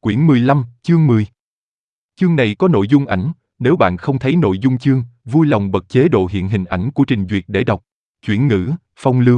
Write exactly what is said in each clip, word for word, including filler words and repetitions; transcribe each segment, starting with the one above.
Quyển mười lăm, chương mười. Chương này có nội dung ảnh, nếu bạn không thấy nội dung chương, vui lòng bật chế độ hiện hình ảnh của trình duyệt để đọc. Chuyển ngữ, phong lưu.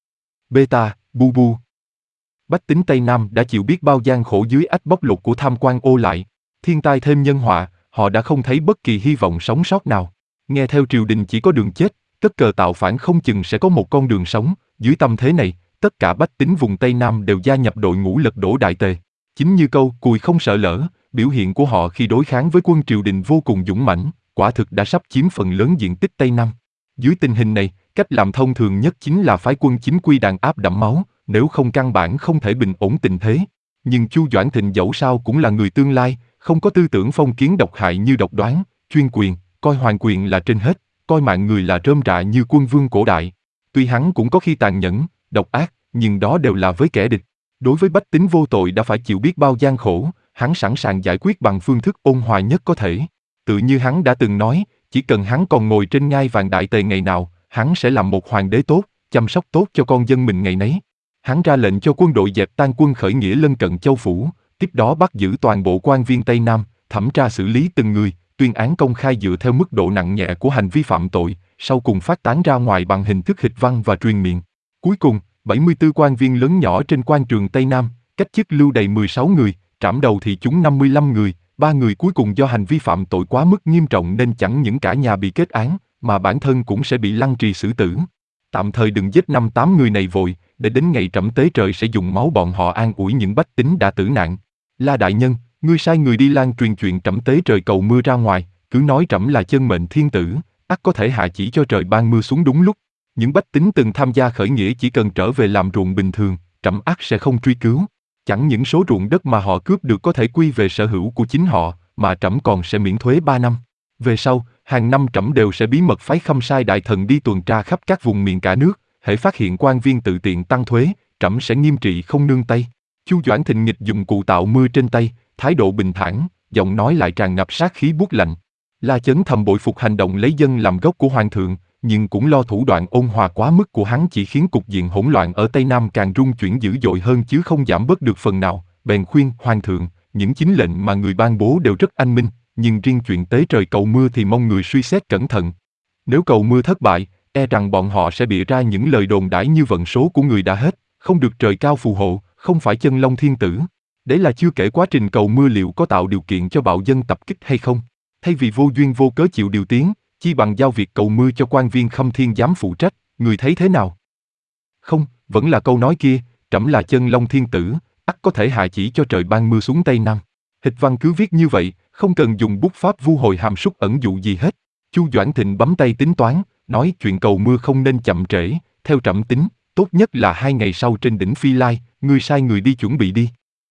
Beta, bu bu. Bách tính Tây Nam đã chịu biết bao gian khổ dưới ách bóc lột của tham quan ô lại. Thiên tai thêm nhân họa, họ đã không thấy bất kỳ hy vọng sống sót nào. Nghe theo triều đình chỉ có đường chết, tất cờ tạo phản không chừng sẽ có một con đường sống. Dưới tâm thế này, tất cả bách tính vùng Tây Nam đều gia nhập đội ngũ lật đổ Đại Tề. Chính như câu cùi không sợ lỡ, biểu hiện của họ khi đối kháng với quân triều đình vô cùng dũng mãnh, quả thực đã sắp chiếm phần lớn diện tích Tây Nam. Dưới tình hình này, cách làm thông thường nhất chính là phái quân chính quy đàn áp đẫm máu, nếu không căn bản không thể bình ổn tình thế. Nhưng Chu Doãn Thịnh dẫu sao cũng là người tương lai, không có tư tưởng phong kiến độc hại như độc đoán, chuyên quyền, coi hoàng quyền là trên hết, coi mạng người là rơm rạ như quân vương cổ đại. Tuy hắn cũng có khi tàn nhẫn, độc ác, nhưng đó đều là với kẻ địch. Đối với bách tính vô tội đã phải chịu biết bao gian khổ, hắn sẵn sàng giải quyết bằng phương thức ôn hòa nhất có thể. Tự như hắn đã từng nói, chỉ cần hắn còn ngồi trên ngai vàng Đại Tề ngày nào, hắn sẽ làm một hoàng đế tốt, chăm sóc tốt cho con dân mình ngày nấy. Hắn ra lệnh cho quân đội dẹp tan quân khởi nghĩa lân cận châu phủ, tiếp đó bắt giữ toàn bộ quan viên Tây Nam, thẩm tra xử lý từng người, tuyên án công khai dựa theo mức độ nặng nhẹ của hành vi phạm tội, sau cùng phát tán ra ngoài bằng hình thức hịch văn và truyền miệng. Cuối cùng, bảy mươi tư quan viên lớn nhỏ trên quan trường Tây Nam, cách chức lưu đầy mười sáu người, trảm đầu thì chúng năm mươi lăm người, ba người cuối cùng do hành vi phạm tội quá mức nghiêm trọng nên chẳng những cả nhà bị kết án, mà bản thân cũng sẽ bị lăng trì xử tử. Tạm thời đừng giết năm tám người này vội, để đến ngày trẫm tế trời sẽ dùng máu bọn họ an ủi những bách tính đã tử nạn. La đại nhân, ngươi sai người đi lan truyền chuyện trẫm tế trời cầu mưa ra ngoài, cứ nói trẫm là chân mệnh thiên tử, ắt có thể hạ chỉ cho trời ban mưa xuống đúng lúc. Những bách tính từng tham gia khởi nghĩa chỉ cần trở về làm ruộng bình thường, trẫm ắt sẽ không truy cứu. Chẳng những số ruộng đất mà họ cướp được có thể quy về sở hữu của chính họ, mà trẫm còn sẽ miễn thuế ba năm. Về sau, hàng năm trẫm đều sẽ bí mật phái Khâm Sai đại thần đi tuần tra khắp các vùng miền cả nước, hễ phát hiện quan viên tự tiện tăng thuế, trẫm sẽ nghiêm trị không nương tay. Chu Doãn Thịnh nghịch dụng cụ tạo mưa trên tay, thái độ bình thản, giọng nói lại tràn ngập sát khí buốt lạnh. La Chấn thầm bội phục hành động lấy dân làm gốc của hoàng thượng, nhưng cũng lo thủ đoạn ôn hòa quá mức của hắn chỉ khiến cục diện hỗn loạn ở Tây Nam càng rung chuyển dữ dội hơn chứ không giảm bớt được phần nào. Bèn khuyên hoàng thượng, những chính lệnh mà người ban bố đều rất anh minh, nhưng riêng chuyện tế trời cầu mưa thì mong người suy xét cẩn thận. Nếu cầu mưa thất bại, e rằng bọn họ sẽ bịa ra những lời đồn đãi như vận số của người đã hết, không được trời cao phù hộ, không phải chân long thiên tử. Đấy là chưa kể quá trình cầu mưa liệu có tạo điều kiện cho bạo dân tập kích hay không. Thay vì vô duyên vô cớ chịu điều tiếng, chi bằng giao việc cầu mưa cho quan viên Khâm Thiên Giám phụ trách, người thấy thế nào? Không, vẫn là câu nói kia, trẫm là chân long thiên tử, ắt có thể hạ chỉ cho trời ban mưa xuống Tây Nam. Hịch văn cứ viết như vậy, không cần dùng bút pháp vu hồi hàm súc ẩn dụ gì hết. Chu Doãn Thịnh bấm tay tính toán, nói chuyện cầu mưa không nên chậm trễ, theo trẫm tính, tốt nhất là hai ngày sau trên đỉnh Phi Lai, ngươi sai người đi chuẩn bị đi.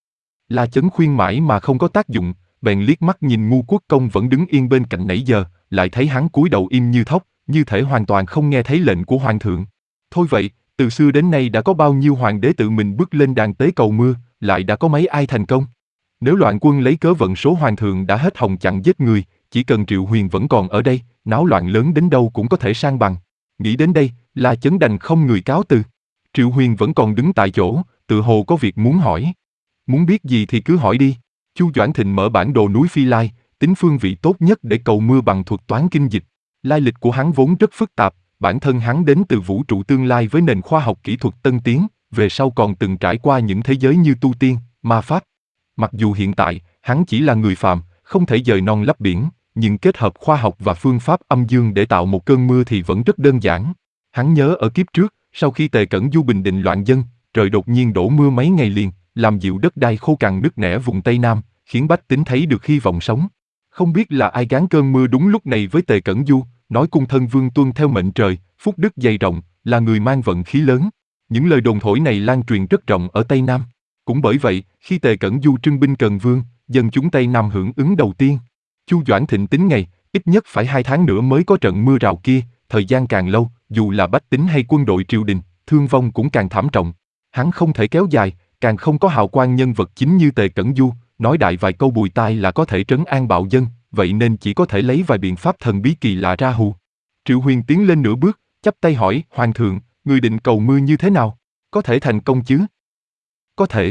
La Chấn khuyên mãi mà không có tác dụng, bèn liếc mắt nhìn Ngu Quốc Công vẫn đứng yên bên cạnh nãy giờ, lại thấy hắn cúi đầu im như thóc, như thể hoàn toàn không nghe thấy lệnh của hoàng thượng. Thôi vậy, từ xưa đến nay đã có bao nhiêu hoàng đế tự mình bước lên đàn tế cầu mưa, lại đã có mấy ai thành công? Nếu loạn quân lấy cớ vận số hoàng thượng đã hết hồng chặn giết người, chỉ cần Triệu Huyền vẫn còn ở đây, náo loạn lớn đến đâu cũng có thể san bằng. Nghĩ đến đây, La Chấn đành không người cáo từ. Triệu Huyền vẫn còn đứng tại chỗ, tự hồ có việc muốn hỏi. Muốn biết gì thì cứ hỏi đi. Chu Doãn Thịnh mở bản đồ núi Phi Lai, tính phương vị tốt nhất để cầu mưa bằng thuật toán kinh dịch. Lai lịch của hắn vốn rất phức tạp, bản thân hắn đến từ vũ trụ tương lai với nền khoa học kỹ thuật tân tiến, về sau còn từng trải qua những thế giới như tu tiên, ma pháp. Mặc dù hiện tại, hắn chỉ là người phàm, không thể dời non lấp biển, nhưng kết hợp khoa học và phương pháp âm dương để tạo một cơn mưa thì vẫn rất đơn giản. Hắn nhớ ở kiếp trước, sau khi Tề Cẩn Du bình định loạn dân, trời đột nhiên đổ mưa mấy ngày liền, làm dịu đất đai khô cằn nứt nẻ vùng Tây Nam, khiến bách tính thấy được hy vọng sống. Không biết là ai gán cơn mưa đúng lúc này với Tề Cẩn Du, nói cung thân vương tuân theo mệnh trời, phúc đức dày rộng, là người mang vận khí lớn. Những lời đồn thổi này lan truyền rất rộng ở Tây Nam. Cũng bởi vậy, khi Tề Cẩn Du trưng binh cần vương, dân chúng Tây Nam hưởng ứng đầu tiên. Chu Doãn Thịnh tính ngày, ít nhất phải hai tháng nữa mới có trận mưa rào kia, thời gian càng lâu, dù là bách tính hay quân đội triều đình, thương vong cũng càng thảm trọng. Hắn không thể kéo dài, càng không có hào quang nhân vật chính như Tề Cẩn Du, nói đại vài câu bùi tai là có thể trấn an bạo dân, vậy nên chỉ có thể lấy vài biện pháp thần bí kỳ lạ ra hù. Triệu Huyền tiến lên nửa bước, chắp tay hỏi, hoàng thượng, người định cầu mưa như thế nào? Có thể thành công chứ? Có thể.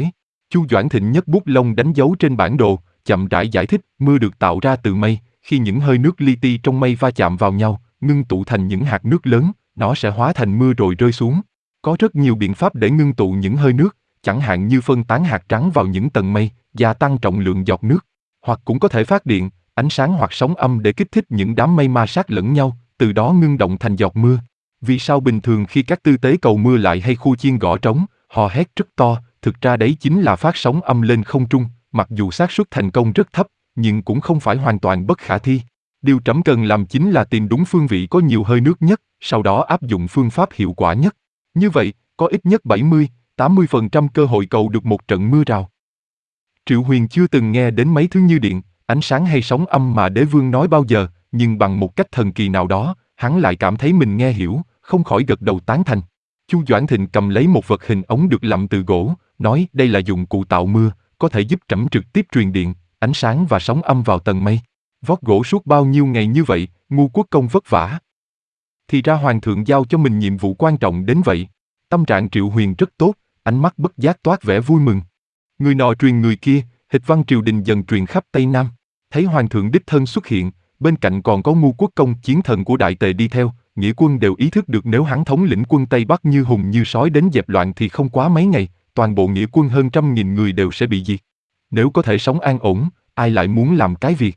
Chu Doãn Thịnh nhấc bút lông đánh dấu trên bản đồ, chậm rãi giải thích, mưa được tạo ra từ mây, khi những hơi nước li ti trong mây va chạm vào nhau, ngưng tụ thành những hạt nước lớn, nó sẽ hóa thành mưa rồi rơi xuống. Có rất nhiều biện pháp để ngưng tụ những hơi nước, chẳng hạn như phân tán hạt trắng vào những tầng mây, gia tăng trọng lượng giọt nước, hoặc cũng có thể phát điện, ánh sáng hoặc sóng âm để kích thích những đám mây ma sát lẫn nhau, từ đó ngưng động thành giọt mưa. Vì sao bình thường khi các tư tế cầu mưa lại hay khu chiên gõ trống, hò hét rất to, thực ra đấy chính là phát sóng âm lên không trung, mặc dù xác suất thành công rất thấp, nhưng cũng không phải hoàn toàn bất khả thi. Điều trẫm cần làm chính là tìm đúng phương vị có nhiều hơi nước nhất, sau đó áp dụng phương pháp hiệu quả nhất. Như vậy, có ít nhất bảy mươi đến tám mươi phần trăm cơ hội cầu được một trận mưa rào. Triệu Huyền chưa từng nghe đến mấy thứ như điện, ánh sáng hay sóng âm mà đế vương nói bao giờ, nhưng bằng một cách thần kỳ nào đó, hắn lại cảm thấy mình nghe hiểu, không khỏi gật đầu tán thành. Chu Doãn Thịnh cầm lấy một vật hình ống được làm từ gỗ, nói đây là dụng cụ tạo mưa, có thể giúp trẫm trực tiếp truyền điện, ánh sáng và sóng âm vào tầng mây. Vót gỗ suốt bao nhiêu ngày như vậy, ngu quốc công vất vả. Thì ra hoàng thượng giao cho mình nhiệm vụ quan trọng đến vậy. Tâm trạng Triệu Huyền rất tốt, ánh mắt bất giác toát vẻ vui mừng. Người nọ truyền người kia, hịch văn triều đình dần truyền khắp Tây Nam. Thấy hoàng thượng đích thân xuất hiện, bên cạnh còn có ngu quốc công chiến thần của đại tề đi theo, nghĩa quân đều ý thức được nếu hắn thống lĩnh quân Tây Bắc như hùng như sói đến dẹp loạn thì không quá mấy ngày, toàn bộ nghĩa quân hơn trăm nghìn người đều sẽ bị diệt. Nếu có thể sống an ổn, ai lại muốn làm cái việc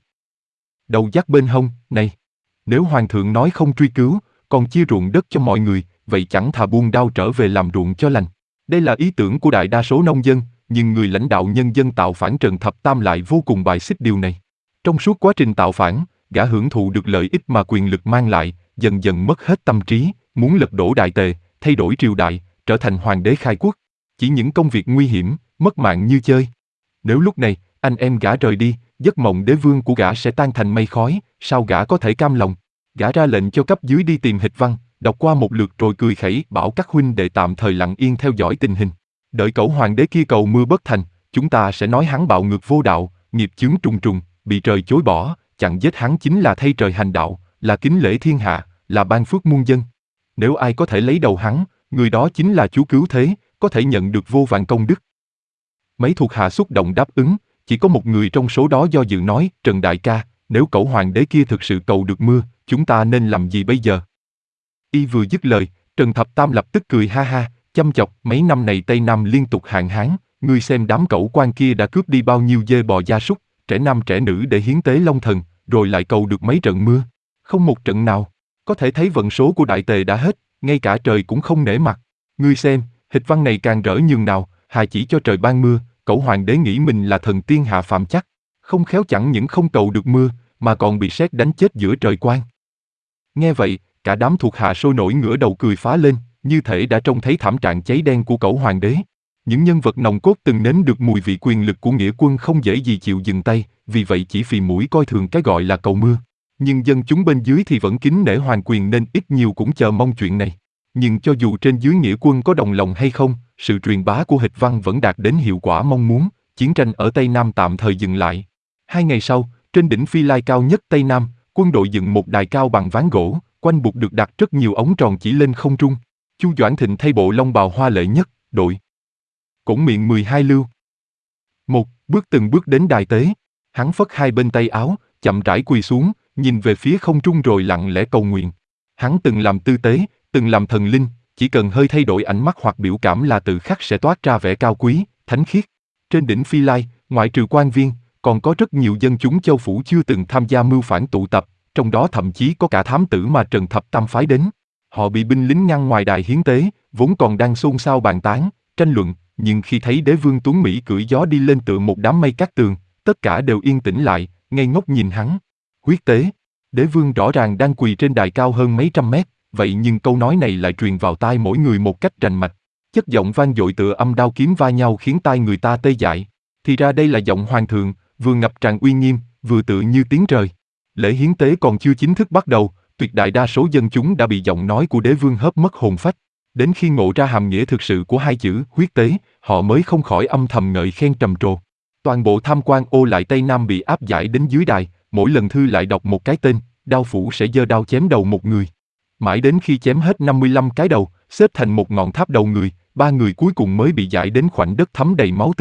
đầu dắt bên hông này? Nếu hoàng thượng nói không truy cứu, còn chia ruộng đất cho mọi người, vậy chẳng thà buông đao trở về làm ruộng cho lành. Đây là ý tưởng của đại đa số nông dân, nhưng người lãnh đạo nhân dân tạo phản Trần Thập Tam lại vô cùng bài xích điều này. Trong suốt quá trình tạo phản, gã hưởng thụ được lợi ích mà quyền lực mang lại, dần dần mất hết tâm trí, muốn lật đổ đại tề, thay đổi triều đại, trở thành hoàng đế khai quốc. Chỉ những công việc nguy hiểm, mất mạng như chơi. Nếu lúc này, anh em gã rời đi, giấc mộng đế vương của gã sẽ tan thành mây khói, sao gã có thể cam lòng? Gã ra lệnh cho cấp dưới đi tìm hịch văn, đọc qua một lượt rồi cười khẩy bảo các huynh đệ tạm thời lặng yên theo dõi tình hình. Đợi cẩu hoàng đế kia cầu mưa bất thành, chúng ta sẽ nói hắn bạo ngược vô đạo, nghiệp chướng trùng trùng, bị trời chối bỏ, chặn giết hắn chính là thay trời hành đạo, là kính lễ thiên hạ, là ban phước muôn dân. Nếu ai có thể lấy đầu hắn, người đó chính là chúa cứu thế, có thể nhận được vô vàn công đức. Mấy thuộc hạ xúc động đáp ứng, chỉ có một người trong số đó do dự nói, Trần đại ca, nếu cẩu hoàng đế kia thực sự cầu được mưa, chúng ta nên làm gì bây giờ? Y vừa dứt lời, Trần Thập Tam lập tức cười ha ha, chăm chọc, mấy năm này Tây Nam liên tục hạn hán, ngươi xem đám cẩu quan kia đã cướp đi bao nhiêu dê bò gia súc, trẻ nam trẻ nữ để hiến tế Long Thần, rồi lại cầu được mấy trận mưa. Không một trận nào, có thể thấy vận số của đại tề đã hết, ngay cả trời cũng không nể mặt. Ngươi xem, hịch văn này càng rỡ nhường nào, hà chỉ cho trời ban mưa, cẩu hoàng đế nghĩ mình là thần tiên hạ phàm chắc, không khéo chẳng những không cầu được mưa, mà còn bị sét đánh chết giữa trời quang. Nghe vậy, cả đám thuộc hạ sôi nổi ngửa đầu cười phá lên, như thể đã trông thấy thảm trạng cháy đen của cẩu hoàng đế. Những nhân vật nòng cốt từng nếm được mùi vị quyền lực của nghĩa quân không dễ gì chịu dừng tay, vì vậy chỉ phì mũi coi thường cái gọi là cầu mưa. Nhưng dân chúng bên dưới thì vẫn kính nể hoàng quyền nên ít nhiều cũng chờ mong chuyện này. Nhưng cho dù trên dưới nghĩa quân có đồng lòng hay không, sự truyền bá của hịch văn vẫn đạt đến hiệu quả mong muốn, chiến tranh ở Tây Nam tạm thời dừng lại. Hai ngày sau, trên đỉnh phi lai cao nhất Tây Nam, quân đội dựng một đài cao bằng ván gỗ, quanh bục được đặt rất nhiều ống tròn chỉ lên không trung. Chu Doãn Thịnh thay bộ long bào hoa lệ nhất, đội cổng miệng mười hai lưu. Một, bước từng bước đến đài tế. Hắn phất hai bên tay áo, chậm rãi quỳ xuống, nhìn về phía không trung rồi lặng lẽ cầu nguyện. Hắn từng làm tư tế, từng làm thần linh, chỉ cần hơi thay đổi ánh mắt hoặc biểu cảm là tự khắc sẽ toát ra vẻ cao quý, thánh khiết. Trên đỉnh phi lai, ngoại trừ quan viên, còn có rất nhiều dân chúng châu phủ chưa từng tham gia mưu phản tụ tập, trong đó thậm chí có cả thám tử mà Trần Thập Tam phái đến. Họ bị binh lính ngăn ngoài đài hiến tế, vốn còn đang xôn xao bàn tán, tranh luận, nhưng khi thấy đế vương Tuấn Mỹ cưỡi gió đi lên tựa một đám mây cát tường, tất cả đều yên tĩnh lại, ngây ngốc nhìn hắn. Huyết tế, đế vương rõ ràng đang quỳ trên đài cao hơn mấy trăm mét, vậy nhưng câu nói này lại truyền vào tai mỗi người một cách rành mạch. Chất giọng vang dội tựa âm đao kiếm va nhau khiến tai người ta tê dại. Thì ra đây là giọng hoàng thượng, vừa ngập tràn uy nghiêm, vừa tựa như tiếng trời. Lễ hiến tế còn chưa chính thức bắt đầu, tuyệt đại đa số dân chúng đã bị giọng nói của đế vương hớp mất hồn phách. Đến khi ngộ ra hàm nghĩa thực sự của hai chữ huyết tế, họ mới không khỏi âm thầm ngợi khen trầm trồ. Toàn bộ tham quan ô lại Tây Nam bị áp giải đến dưới đài, mỗi lần thư lại đọc một cái tên, đao phủ sẽ giơ đao chém đầu một người. Mãi đến khi chém hết năm mươi lăm cái đầu, xếp thành một ngọn tháp đầu người, ba người cuối cùng mới bị giải đến khoảnh đất thấm đầy máu tươi.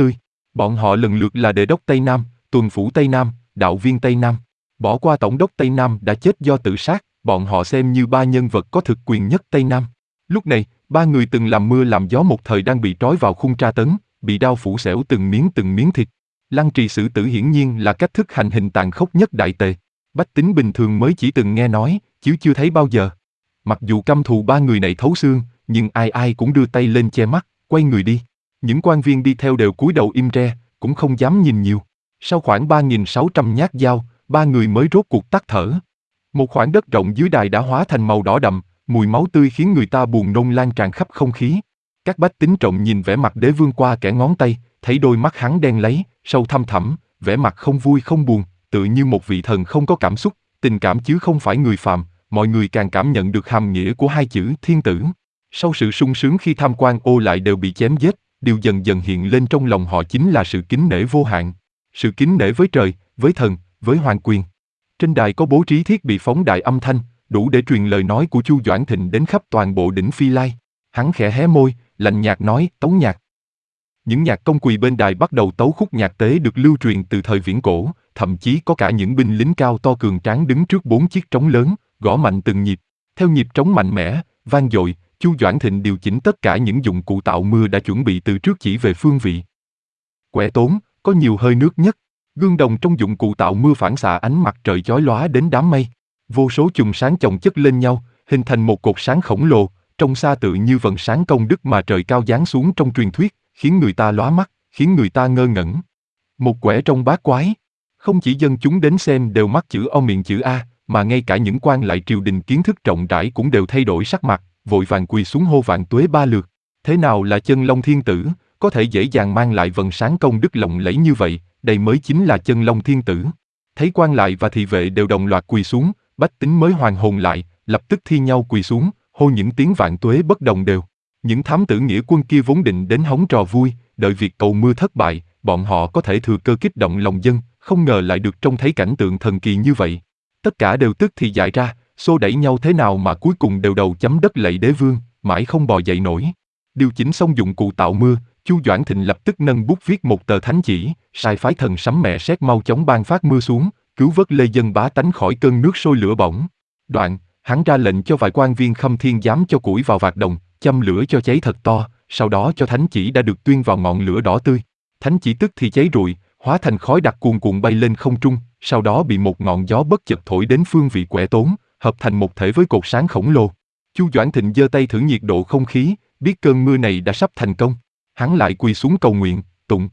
Bọn họ lần lượt là Đề đốc Tây Nam, Tuần phủ Tây Nam, Đạo viên Tây Nam. Bỏ qua Tổng đốc Tây Nam đã chết do tự sát, bọn họ xem như ba nhân vật có thực quyền nhất Tây Nam. Lúc này, ba người từng làm mưa làm gió một thời đang bị trói vào khung tra tấn, bị đao phủ xẻo từng miếng từng miếng thịt. Lăng trì xử tử hiển nhiên là cách thức hành hình tàn khốc nhất đại tề. Bách tính bình thường mới chỉ từng nghe nói, chứ chưa thấy bao giờ. Mặc dù căm thù ba người này thấu xương, nhưng ai ai cũng đưa tay lên che mắt, quay người đi. Những quan viên đi theo đều cúi đầu im re, cũng không dám nhìn nhiều. Sau khoảng ba nghìn sáu trăm nhát dao, ba người mới rốt cuộc tắt thở. Một khoảng đất rộng dưới đài đã hóa thành màu đỏ đậm, mùi máu tươi khiến người ta buồn nôn lan tràn khắp không khí. Các bách tính trộm nhìn vẻ mặt đế vương qua kẻ ngón tay, thấy đôi mắt hắn đen láy, sâu thăm thẳm, vẻ mặt không vui không buồn, tựa như một vị thần không có cảm xúc, tình cảm chứ không phải người phàm. Mọi người càng cảm nhận được hàm nghĩa của hai chữ thiên tử. Sau sự sung sướng khi tham quan ô lại đều bị chém giết, điều dần dần hiện lên trong lòng họ chính là sự kính nể vô hạn. Sự kính nể với trời, với thần, với hoàng quyền. Trên đài có bố trí thiết bị phóng đại âm thanh, đủ để truyền lời nói của Chu Doãn Thịnh đến khắp toàn bộ đỉnh Phi Lai. Hắn khẽ hé môi, lạnh nhạt nói, tấu nhạc. Những nhạc công quỳ bên đài bắt đầu tấu khúc nhạc tế được lưu truyền từ thời viễn cổ, thậm chí có cả những binh lính cao to cường tráng đứng trước bốn chiếc trống lớn, gõ mạnh từng nhịp. Theo nhịp trống mạnh mẽ, vang dội, Chu Doãn Thịnh điều chỉnh tất cả những dụng cụ tạo mưa đã chuẩn bị từ trước chỉ về phương vị. Quẻ tốn, có nhiều hơi nước nhất. Gương đồng trong dụng cụ tạo mưa phản xạ ánh mặt trời chói lóa đến đám mây. Vô số chùm sáng chồng chất lên nhau, hình thành một cột sáng khổng lồ, trông xa tự như vầng sáng công đức mà trời cao giáng xuống trong truyền thuyết, khiến người ta lóa mắt, khiến người ta ngơ ngẩn. Một quẻ trong bát quái. Không chỉ dân chúng đến xem đều mắc chữ O miệng chữ A, mà ngay cả những quan lại triều đình kiến thức rộng rãi cũng đều thay đổi sắc mặt, vội vàng quỳ xuống hô vạn tuế ba lượt. Thế nào là chân long thiên tử, có thể dễ dàng mang lại vầng sáng công đức lộng lẫy như vậy, đây mới chính là chân long thiên tử. Thấy quan lại và thị vệ đều đồng loạt quỳ xuống, bách tính mới hoàn hồn lại, lập tức thi nhau quỳ xuống, hô những tiếng vạn tuế bất đồng đều. Những thám tử nghĩa quân kia vốn định đến hóng trò vui, đợi việc cầu mưa thất bại, bọn họ có thể thừa cơ kích động lòng dân, không ngờ lại được trông thấy cảnh tượng thần kỳ như vậy. Tất cả đều tức thì dại ra, xô đẩy nhau thế nào mà cuối cùng đều đầu chấm đất lạy đế vương, mãi không bò dậy nổi. Điều chỉnh xong dụng cụ tạo mưa, Chu Doãn Thịnh lập tức nâng bút viết một tờ thánh chỉ, sai phái thần sấm mẹ sét mau chóng ban phát mưa xuống, cứu vớt lê dân bá tánh khỏi cơn nước sôi lửa bỏng. Đoạn, hắn ra lệnh cho vài quan viên khâm thiên giám cho củi vào vạc đồng, châm lửa cho cháy thật to, sau đó cho thánh chỉ đã được tuyên vào ngọn lửa đỏ tươi. Thánh chỉ tức thì cháy rụi, hóa thành khói đặc cuồn cuộn bay lên không trung, sau đó bị một ngọn gió bất chợt thổi đến phương vị quẻ tốn, hợp thành một thể với cột sáng khổng lồ. Chu Doãn Thịnh giơ tay thử nhiệt độ không khí, biết cơn mưa này đã sắp thành công. Hắn lại quỳ xuống cầu nguyện, tụng.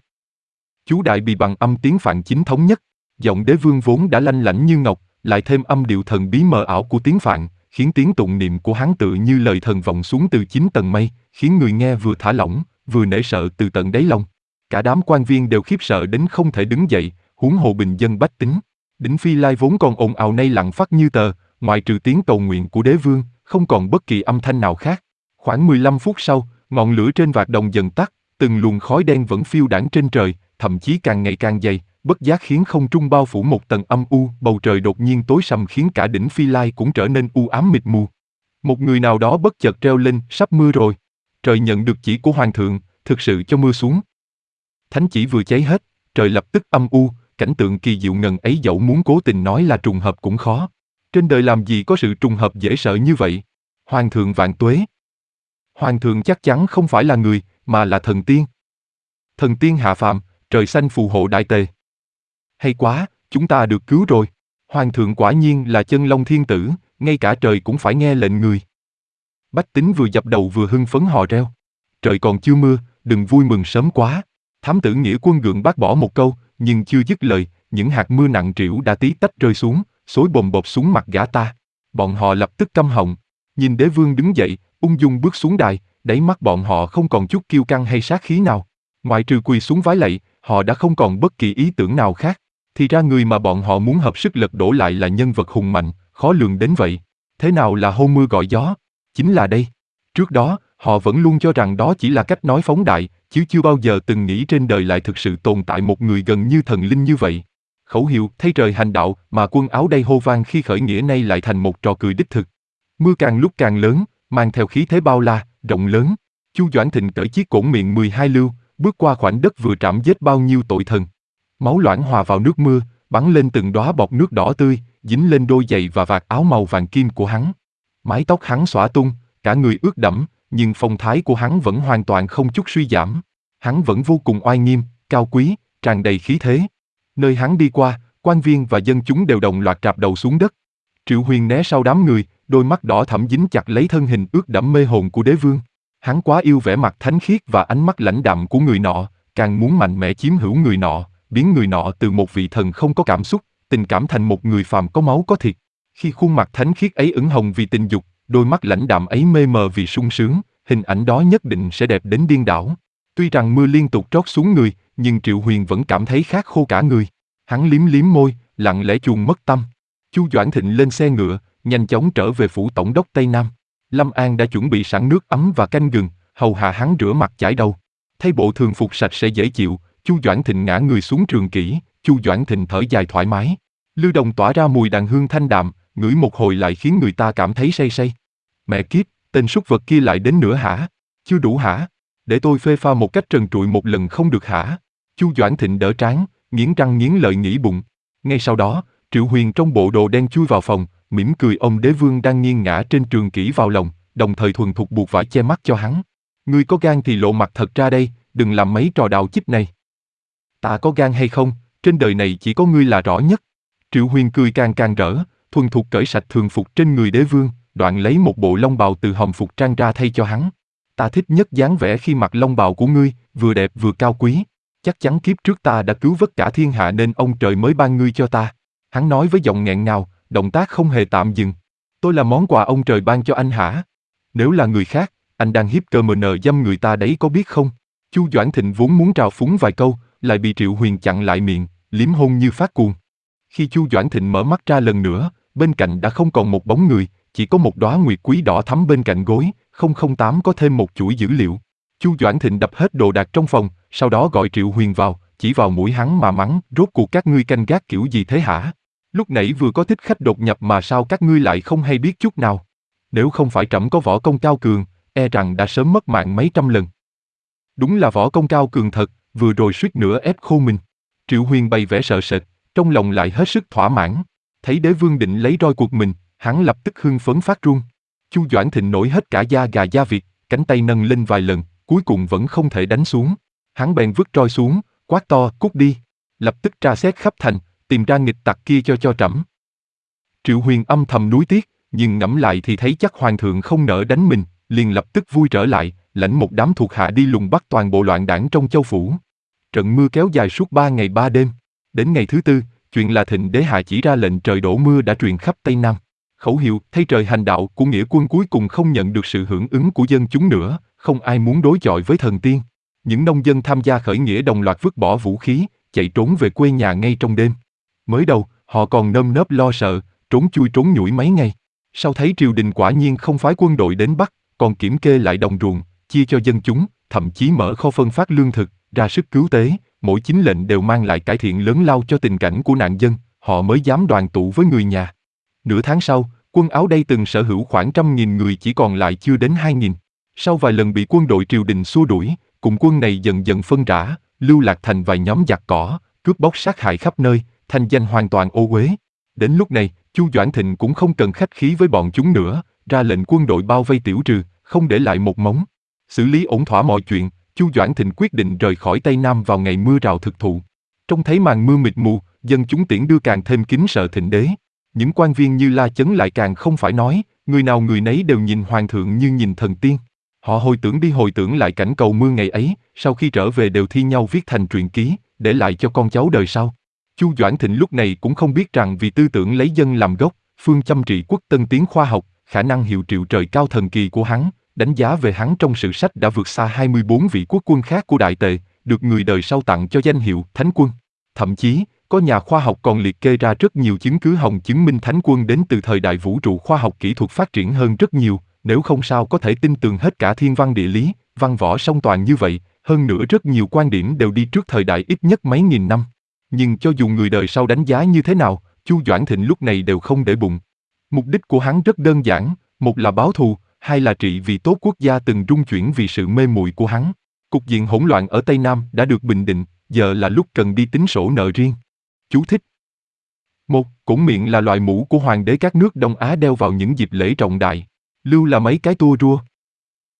Chú đại bì bằng âm tiếng Phạn chính thống nhất, giọng đế vương vốn đã lanh lảnh như ngọc, lại thêm âm điệu thần bí mờ ảo của tiếng Phạn, khiến tiếng tụng niệm của hắn tựa như lời thần vọng xuống từ chín tầng mây, khiến người nghe vừa thả lỏng, vừa nể sợ từ tận đáy lòng. Cả đám quan viên đều khiếp sợ đến không thể đứng dậy, huống hồ bình dân bách tính. Đỉnh Phi Lai vốn còn ồn ào nay lặng phắt như tờ, ngoại trừ tiếng cầu nguyện của đế vương, không còn bất kỳ âm thanh nào khác. Khoảng mười lăm phút sau, ngọn lửa trên vạc đồng dần tắt, từng luồng khói đen vẫn phiêu đãng trên trời, thậm chí càng ngày càng dày, bất giác khiến không trung bao phủ một tầng âm u, bầu trời đột nhiên tối sầm khiến cả đỉnh Phi Lai cũng trở nên u ám mịt mù. Một người nào đó bất chợt reo lên, sắp mưa rồi. Trời nhận được chỉ của hoàng thượng, thực sự cho mưa xuống. Thánh chỉ vừa cháy hết, trời lập tức âm u, cảnh tượng kỳ diệu ngần ấy dẫu muốn cố tình nói là trùng hợp cũng khó. Trên đời làm gì có sự trùng hợp dễ sợ như vậy? Hoàng thượng vạn tuế. Hoàng thượng chắc chắn không phải là người, mà là thần tiên. Thần tiên hạ phàm, trời xanh phù hộ đại tề. Hay quá, chúng ta được cứu rồi. Hoàng thượng quả nhiên là chân long thiên tử, ngay cả trời cũng phải nghe lệnh người. Bách tính vừa dập đầu vừa hưng phấn hò reo. Trời còn chưa mưa, đừng vui mừng sớm quá. Thám tử nghĩa quân gượng bác bỏ một câu, nhưng chưa dứt lời, những hạt mưa nặng trĩu đã tí tách rơi xuống, xối bồm bột xuống mặt gã ta. Bọn họ lập tức câm họng, nhìn đế vương đứng dậy, ung dung bước xuống đài, đáy mắt bọn họ không còn chút kiêu căng hay sát khí nào. Ngoại trừ quỳ xuống vái lạy, họ đã không còn bất kỳ ý tưởng nào khác. Thì ra người mà bọn họ muốn hợp sức lật đổ lại là nhân vật hùng mạnh, khó lường đến vậy. Thế nào là hô mưa gọi gió? Chính là đây. Trước đó, họ vẫn luôn cho rằng đó chỉ là cách nói phóng đại, chứ chưa bao giờ từng nghĩ trên đời lại thực sự tồn tại một người gần như thần linh như vậy. Khẩu hiệu thay trời hành đạo mà quân áo đây hô vang khi khởi nghĩa nay lại thành một trò cười đích thực. Mưa càng lúc càng lớn, mang theo khí thế bao la, rộng lớn. Chu Doãn Thịnh cởi chiếc cổn miệng mười hai lưu, bước qua khoảnh đất vừa trảm giết bao nhiêu tội thần. Máu loãng hòa vào nước mưa, bắn lên từng đóa bọt nước đỏ tươi, dính lên đôi giày và vạt áo màu vàng kim của hắn. Mái tóc hắn xõa tung, cả người ướt đẫm, nhưng phong thái của hắn vẫn hoàn toàn không chút suy giảm. Hắn vẫn vô cùng oai nghiêm, cao quý, tràn đầy khí thế. Nơi hắn đi qua, quan viên và dân chúng đều đồng loạt rạp đầu xuống đất. Triệu Huyền né sau đám người, đôi mắt đỏ thẫm dính chặt lấy thân hình ướt đẫm mê hồn của đế vương. Hắn quá yêu vẻ mặt thánh khiết và ánh mắt lãnh đạm của người nọ, càng muốn mạnh mẽ chiếm hữu người nọ, biến người nọ từ một vị thần không có cảm xúc, tình cảm thành một người phàm có máu có thịt. Khi khuôn mặt thánh khiết ấy ửng hồng vì tình dục, đôi mắt lãnh đạm ấy mê mờ vì sung sướng, hình ảnh đó nhất định sẽ đẹp đến điên đảo. Tuy rằng mưa liên tục trót xuống người, nhưng Triệu Huyền vẫn cảm thấy khát khô cả người. Hắn liếm liếm môi, lặng lẽ chuồn mất tâm. Chu Doãn Thịnh lên xe ngựa, nhanh chóng trở về phủ tổng đốc Tây Nam. Lâm An đã chuẩn bị sẵn nước ấm và canh gừng, hầu hạ hắn rửa mặt chải đầu. Thay bộ thường phục sạch sẽ dễ chịu, Chu Doãn Thịnh ngã người xuống trường kỷ. Chu Doãn Thịnh thở dài thoải mái. Lưu đồng tỏa ra mùi đàn hương thanh đạm, ngửi một hồi lại khiến người ta cảm thấy say say. Mẹ kiếp, tên súc vật kia lại đến nữa hả? Chưa đủ hả? Để tôi phê pha một cách trần trụi một lần không được hả? Chu Doãn Thịnh đỡ trán, nghiến răng nghiến lợi nghĩ bụng. Ngay sau đó, Triệu Huyền trong bộ đồ đen chui vào phòng, mỉm cười ôm đế vương đang nghiêng ngã trên trường kỷ vào lòng, đồng thời thuần thục buộc vải che mắt cho hắn. Ngươi có gan thì lộ mặt thật ra đây, đừng làm mấy trò đào chích này. Ta có gan hay không, trên đời này chỉ có ngươi là rõ nhất. Triệu Huyền cười càng càng rỡ, thuần thục cởi sạch thường phục trên người đế vương, đoạn lấy một bộ lông bào từ hòm phục trang ra thay cho hắn. Ta thích nhất dáng vẻ khi mặc lông bào của ngươi, vừa đẹp vừa cao quý. Chắc chắn kiếp trước ta đã cứu vớt cả thiên hạ nên ông trời mới ban ngươi cho ta. Hắn nói với giọng nghẹn ngào, động tác không hề tạm dừng. Tôi là món quà ông trời ban cho anh hả? Nếu là người khác, anh đang hiếp cơ mờ nờ dâm người ta đấy có biết không? Chu Doãn Thịnh vốn muốn trào phúng vài câu, lại bị Triệu Huyền chặn lại miệng, liếm hôn như phát cuồng. Khi Chu Doãn Thịnh mở mắt ra lần nữa, bên cạnh đã không còn một bóng người, chỉ có một đóa nguyệt quý đỏ thắm bên cạnh gối, không không tám có thêm một chuỗi dữ liệu. Chu Doãn Thịnh đập hết đồ đạc trong phòng, sau đó gọi Triệu Huyền vào, chỉ vào mũi hắn mà mắng, rốt cuộc các ngươi canh gác kiểu gì thế hả? Lúc nãy vừa có thích khách đột nhập mà sao các ngươi lại không hay biết chút nào? Nếu không phải trẫm có võ công cao cường, e rằng đã sớm mất mạng mấy trăm lần. Đúng là võ công cao cường thật, vừa rồi suýt nữa ép khô mình. Triệu Huyền bày vẻ sợ sệt, trong lòng lại hết sức thỏa mãn. Thấy đế vương định lấy roi cuộc mình, hắn lập tức hưng phấn phát run. Chu Doãn Thịnh nổi hết cả da gà da vịt, cánh tay nâng lên vài lần, cuối cùng vẫn không thể đánh xuống. Hắn bèn vứt roi xuống, quát to, cút đi. Lập tức tra xét khắp thành, tìm ra nghịch tặc kia cho cho trẫm. Triệu Huyền âm thầm nuối tiếc, nhưng ngẫm lại thì thấy chắc hoàng thượng không nỡ đánh mình, liền lập tức vui trở lại, lãnh một đám thuộc hạ đi lùng bắt toàn bộ loạn đảng trong châu phủ. Trận mưa kéo dài suốt ba ngày ba đêm. Đến ngày thứ tư, chuyện là Thịnh đế hạ chỉ ra lệnh trời đổ mưa đã truyền khắp Tây Nam. Khẩu hiệu thay trời hành đạo của nghĩa quân cuối cùng không nhận được sự hưởng ứng của dân chúng nữa, không ai muốn đối chọi với thần tiên. Những nông dân tham gia khởi nghĩa đồng loạt vứt bỏ vũ khí, chạy trốn về quê nhà ngay trong đêm. Mới đầu, họ còn nơm nớp lo sợ, trốn chui trốn nhủi mấy ngày. Sau thấy triều đình quả nhiên không phái quân đội đến Bắc, còn kiểm kê lại đồng ruộng, chia cho dân chúng, thậm chí mở kho phân phát lương thực, ra sức cứu tế, mỗi chính lệnh đều mang lại cải thiện lớn lao cho tình cảnh của nạn dân, họ mới dám đoàn tụ với người nhà. Nửa tháng sau, quân Áo Đay từng sở hữu khoảng trăm nghìn người chỉ còn lại chưa đến hai nghìn. Sau vài lần bị quân đội triều đình xua đuổi, cùng quân này dần dần phân rã, lưu lạc thành vài nhóm giặc cỏ, cướp bóc sát hại khắp nơi, thành danh hoàn toàn ô uế. Đến lúc này, Chu Doãn Thịnh cũng không cần khách khí với bọn chúng nữa, ra lệnh quân đội bao vây Tiểu Trừ, không để lại một mống. Xử lý ổn thỏa mọi chuyện, Chu Doãn Thịnh quyết định rời khỏi Tây Nam vào ngày mưa rào thực thụ. Trông thấy màn mưa mịt mù, dân chúng tiễn đưa càng thêm kính sợ Thịnh đế. Những quan viên như La Chấn lại càng không phải nói, người nào người nấy đều nhìn hoàng thượng như nhìn thần tiên. Họ hồi tưởng đi hồi tưởng lại cảnh cầu mưa ngày ấy, sau khi trở về đều thi nhau viết thành truyện ký, để lại cho con cháu đời sau. Chu Doãn Thịnh lúc này cũng không biết rằng vì tư tưởng lấy dân làm gốc, phương châm trị quốc tân tiến khoa học, khả năng hiệu triệu trời cao thần kỳ của hắn, đánh giá về hắn trong sử sách đã vượt xa hai mươi bốn vị quốc quân khác của Đại Tề, được người đời sau tặng cho danh hiệu Thánh Quân. Thậm chí, có nhà khoa học còn liệt kê ra rất nhiều chứng cứ hồng chứng minh Thánh Quân đến từ thời đại vũ trụ khoa học kỹ thuật phát triển hơn rất nhiều, nếu không sao có thể tin tưởng hết cả thiên văn địa lý, văn võ song toàn như vậy, hơn nữa rất nhiều quan điểm đều đi trước thời đại ít nhất mấy nghìn năm. Nhưng cho dù người đời sau đánh giá như thế nào, Chu Doãn Thịnh lúc này đều không để bụng. Mục đích của hắn rất đơn giản, một là báo thù, hai là trị vì tốt quốc gia từng rung chuyển vì sự mê muội của hắn. Cục diện hỗn loạn ở Tây Nam đã được bình định, giờ là lúc cần đi tính sổ nợ riêng. Chú thích. Một, cổn miệng là loại mũ của hoàng đế các nước Đông Á đeo vào những dịp lễ trọng đại. Lưu là mấy cái tua rua,